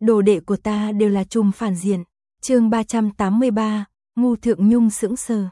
đồ đệ của ta đều là trùm phản diện. Chương 383, Ngô Thượng Nhung sững sờ.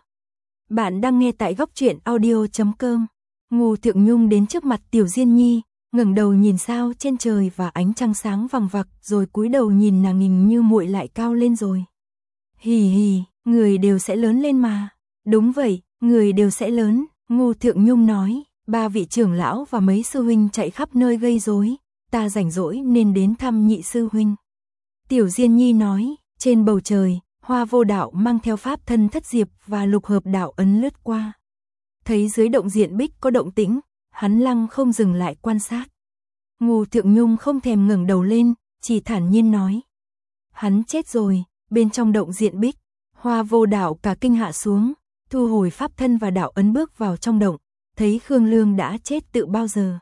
Bạn đang nghe tại góc truyện audio.com. Ngô Thượng Nhung đến trước mặt Tiểu Diên Nhi, ngẩng đầu nhìn sao trên trời và ánh trăng sáng vằng vặc, rồi cúi đầu nhìn nàng, hình như muội lại cao lên rồi. Hì hì, người đều sẽ lớn lên mà. Đúng vậy, người đều sẽ lớn, Ngô Thượng Nhung nói. Ba vị trưởng lão và mấy sư huynh chạy khắp nơi gây rối, ta rảnh rỗi nên đến thăm nhị sư huynh. Tiểu Diên Nhi nói. Trên bầu trời, Hoa Vô Đạo mang theo pháp thân Thất Diệp và Lục Hợp Đạo ấn lướt qua. Thấy dưới động diện bích có động tĩnh, hắn lăng không dừng lại quan sát. Ngô Thượng Nhung không thèm ngẩng đầu lên, chỉ thản nhiên nói. Hắn chết rồi. Bên trong động diện bích, Hoa Vô Đạo cả kinh hạ xuống, thu hồi pháp thân và đạo ấn bước vào trong động, thấy Khương Lương đã chết từ bao giờ.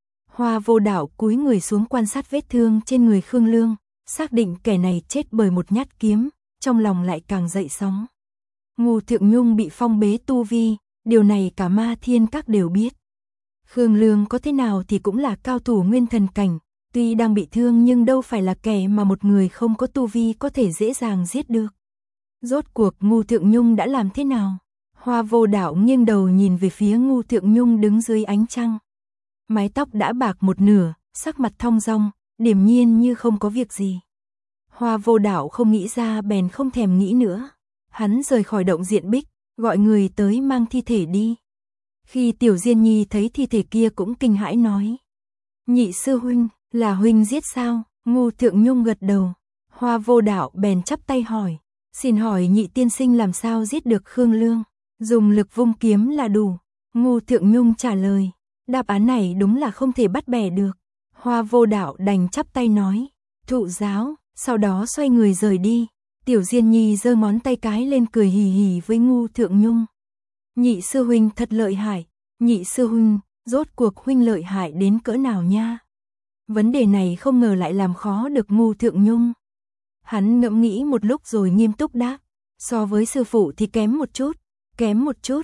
Hoa Vô Đạo cúi người xuống quan sát vết thương trên người Khương Lương, xác định kẻ này chết bởi một nhát kiếm, trong lòng lại càng dậy sóng. Ngô Thượng Nhung bị phong bế tu vi, điều này cả Ma Thiên Các đều biết. Khương Lương có thế nào thì cũng là cao thủ nguyên thần cảnh, tuy đang bị thương nhưng đâu phải là kẻ mà một người không có tu vi có thể dễ dàng giết được. Rốt cuộc Ngô Thượng Nhung đã làm thế nào? Hoa Vô Đạo nghiêng đầu nhìn về phía Ngô Thượng Nhung đứng dưới ánh trăng. Mái tóc đã bạc một nửa, sắc mặt thong dong, điềm nhiên như không có việc gì. Hoa Vô Đạo không nghĩ ra bèn không thèm nghĩ nữa. Hắn rời khỏi động diện bích, gọi người tới mang thi thể đi. Khi Tiểu Diên Nhi thấy thi thể kia cũng kinh hãi nói. Nhị sư huynh, là huynh giết sao? Ngô Thượng Nhung gật đầu. Hoa Vô Đạo bèn chắp tay hỏi. Xin hỏi nhị tiên sinh làm sao giết được Khương Lương? Dùng lực vung kiếm là đủ. Ngô Thượng Nhung trả lời. Đáp án này đúng là không thể bắt bẻ được. Hoa Vô Đạo đành chắp tay nói. Thụ giáo, sau đó xoay người rời đi. Tiểu Diên Nhi giơ ngón tay cái lên cười hì hì với Ngô Thượng Nhung. Nhị sư huynh thật lợi hại. Nhị sư huynh, rốt cuộc huynh lợi hại đến cỡ nào nha? Vấn đề này không ngờ lại làm khó được Ngô Thượng Nhung. Hắn ngẫm nghĩ một lúc rồi nghiêm túc đáp. So với sư phụ thì kém một chút. Kém một chút,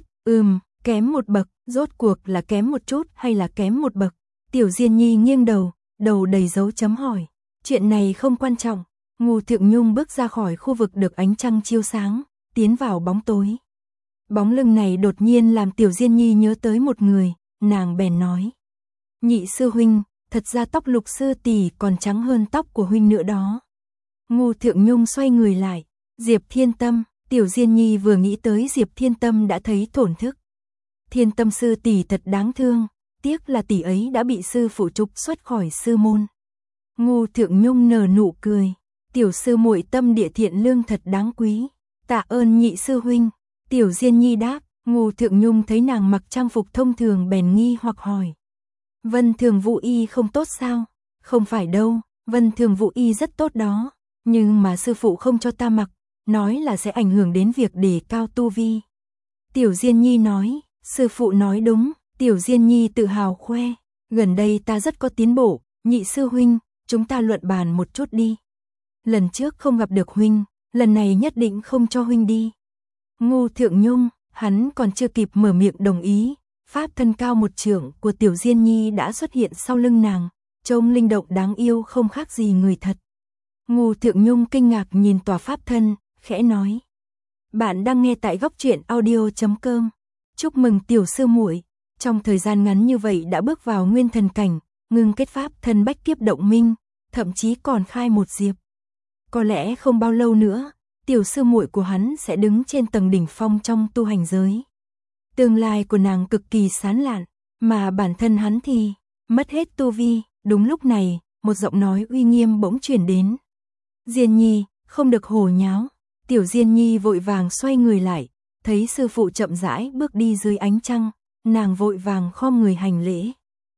kém một bậc. Rốt cuộc là kém một chút hay là kém một bậc? Tiểu Diên Nhi nghiêng đầu, đầu đầy dấu chấm hỏi. Chuyện này không quan trọng. Ngô Thượng Nhung bước ra khỏi khu vực được ánh trăng chiếu sáng, tiến vào bóng tối. Bóng lưng này đột nhiên làm Tiểu Diên Nhi nhớ tới một người, nàng bèn nói. Nhị sư huynh, thật ra tóc Lục sư tỷ còn trắng hơn tóc của huynh nữa đó. Ngô Thượng Nhung xoay người lại. Diệp Thiên Tâm. Tiểu Diên Nhi vừa nghĩ tới Diệp Thiên Tâm đã thấy thổn thức. Thiên Tâm sư tỷ thật đáng thương, tiếc là tỷ ấy đã bị sư phụ trục xuất khỏi sư môn. Ngô Thượng Nhung nở nụ cười. Tiểu sư muội tâm địa thiện lương thật đáng quý. Tạ ơn nhị sư huynh. Tiểu Diên Nhi đáp. Ngô Thượng Nhung thấy nàng mặc trang phục thông thường bèn nghi hoặc hỏi. Vân Thường Vũ Y không tốt sao? Không phải đâu, Vân Thường Vũ Y rất tốt đó. Nhưng mà sư phụ không cho ta mặc, nói là sẽ ảnh hưởng đến việc đề cao tu vi. Tiểu Diên Nhi nói. Sư phụ nói đúng. Tiểu Diên Nhi tự hào khoe. Gần đây ta rất có tiến bộ. Nhị sư huynh, chúng ta luận bàn một chút đi. Lần trước không gặp được huynh, lần này nhất định không cho huynh đi. Ngô Thượng Nhung, hắn còn chưa kịp mở miệng đồng ý, pháp thân cao một trượng của Tiểu Diên Nhi đã xuất hiện sau lưng nàng, trông linh động đáng yêu không khác gì người thật. Ngô Thượng Nhung kinh ngạc nhìn tòa pháp thân, khẽ nói. Bạn đang nghe tại góc truyện audio.com. Chúc mừng tiểu sư muội, trong thời gian ngắn như vậy đã bước vào nguyên thần cảnh, ngưng kết pháp thân bách kiếp động minh, thậm chí còn khai một diệp. Có lẽ không bao lâu nữa, tiểu sư muội của hắn sẽ đứng trên tầng đỉnh phong trong tu hành giới. Tương lai của nàng cực kỳ sáng lạn, mà bản thân hắn thì mất hết tu vi. Đúng lúc này, một giọng nói uy nghiêm bỗng truyền đến. Diên Nhi, không được hồ nháo. Tiểu Diên Nhi vội vàng xoay người lại, thấy sư phụ chậm rãi bước đi dưới ánh trăng, nàng vội vàng khom người hành lễ.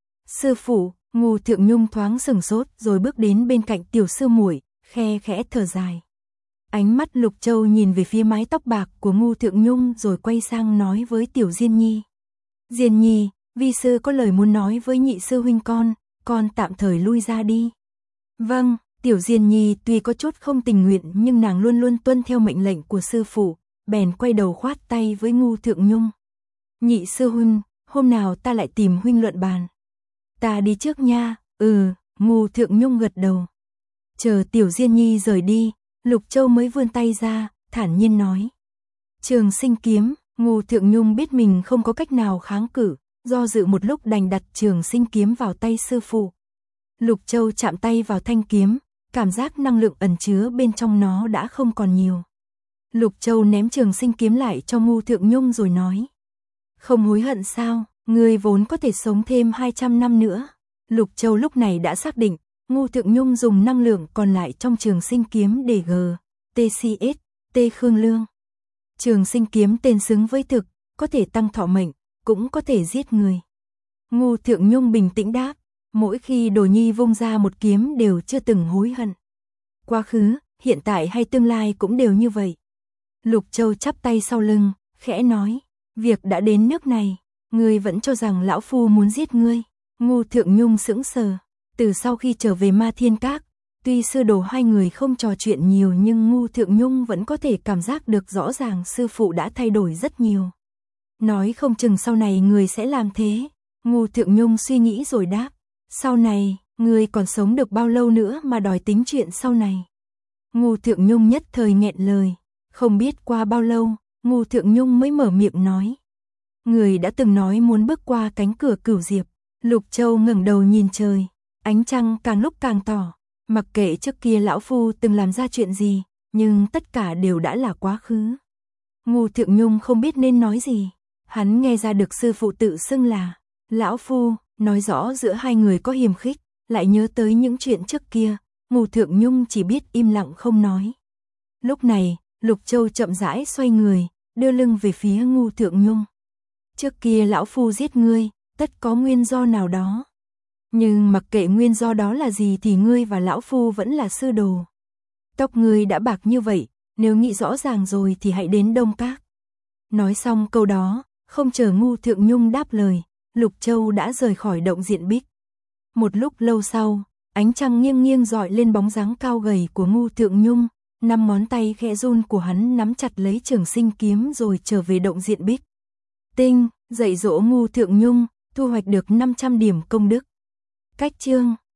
Sư phụ. Ngô Thượng Nhung thoáng sửng sốt rồi bước đến bên cạnh tiểu sư muội, khe khẽ thở dài. Ánh mắt Lục Châu nhìn về phía mái tóc bạc của Ngô Thượng Nhung rồi quay sang nói với Tiểu Diên Nhi. Diên Nhi, vi sư có lời muốn nói với nhị sư huynh con tạm thời lui ra đi. Vâng. Tiểu Diên Nhi tuy có chút không tình nguyện nhưng nàng luôn luôn tuân theo mệnh lệnh của sư phụ, bèn quay đầu khoát tay với Ngô Thượng Nhung. Nhị sư huynh, hôm nào ta lại tìm huynh luận bàn. Ta đi trước nha. Ngô Thượng Nhung gật đầu. Chờ Tiểu Diên Nhi rời đi, Lục Châu mới vươn tay ra, thản nhiên nói. Trường sinh kiếm. Ngô Thượng Nhung biết mình không có cách nào kháng cự, do dự một lúc đành đặt trường sinh kiếm vào tay sư phụ. Lục Châu chạm tay vào thanh kiếm, cảm giác năng lượng ẩn chứa bên trong nó đã không còn nhiều. Lục Châu ném trường sinh kiếm lại cho Ngô Thượng Nhung rồi nói. Không hối hận sao, ngươi vốn có thể sống thêm 200 năm nữa. Lục Châu lúc này đã xác định, Ngô Thượng Nhung dùng năng lượng còn lại trong trường sinh kiếm để TCS, T Khương Lương. Trường sinh kiếm tên xứng với thực, có thể tăng thọ mệnh, cũng có thể giết người. Ngô Thượng Nhung bình tĩnh đáp, mỗi khi Đồ Nhi vung ra một kiếm đều chưa từng hối hận. Quá khứ, hiện tại hay tương lai cũng đều như vậy. Lục Châu chắp tay sau lưng, khẽ nói, việc đã đến nước này, ngươi vẫn cho rằng lão phu muốn giết ngươi. Ngô Thượng Nhung sững sờ, từ sau khi trở về Ma Thiên Các, tuy sư đồ hai người không trò chuyện nhiều nhưng Ngô Thượng Nhung vẫn có thể cảm giác được rõ ràng sư phụ đã thay đổi rất nhiều. Nói không chừng sau này người sẽ làm thế. Ngô Thượng Nhung suy nghĩ rồi đáp, sau này, người còn sống được bao lâu nữa mà đòi tính chuyện sau này. Ngô Thượng Nhung nhất thời nghẹn lời, không biết qua bao lâu, Ngô Thượng Nhung mới mở miệng nói. Người đã từng nói muốn bước qua cánh cửa Cửu Diệp. Lục Châu ngẩng đầu nhìn trời, ánh trăng càng lúc càng tỏ. Mặc kệ trước kia lão phu từng làm ra chuyện gì, nhưng tất cả đều đã là quá khứ. Ngô Thượng Nhung không biết nên nói gì. Hắn nghe ra được sư phụ tự xưng là lão phu, nói rõ giữa hai người có hiềm khích, lại nhớ tới những chuyện trước kia. Ngô Thượng Nhung chỉ biết im lặng không nói. Lúc này, Lục Châu chậm rãi xoay người, đưa lưng về phía Ngô Thượng Nhung. Trước kia lão phu giết ngươi, tất có nguyên do nào đó. Nhưng mặc kệ nguyên do đó là gì thì ngươi và lão phu vẫn là sư đồ. Tóc ngươi đã bạc như vậy, nếu nghĩ rõ ràng rồi thì hãy đến Đông Các. Nói xong câu đó, không chờ Ngô Thượng Nhung đáp lời, Lục Châu đã rời khỏi động diện bích. Một lúc lâu sau, ánh trăng nghiêng nghiêng rọi lên bóng dáng cao gầy của Ngô Thượng Nhung, 5 ngón tay khẽ run của hắn nắm chặt lấy trường sinh kiếm rồi trở về động diện bích. Tinh, dạy dỗ Ngô Thượng Nhung, thu hoạch được 500 điểm công đức. Cách chương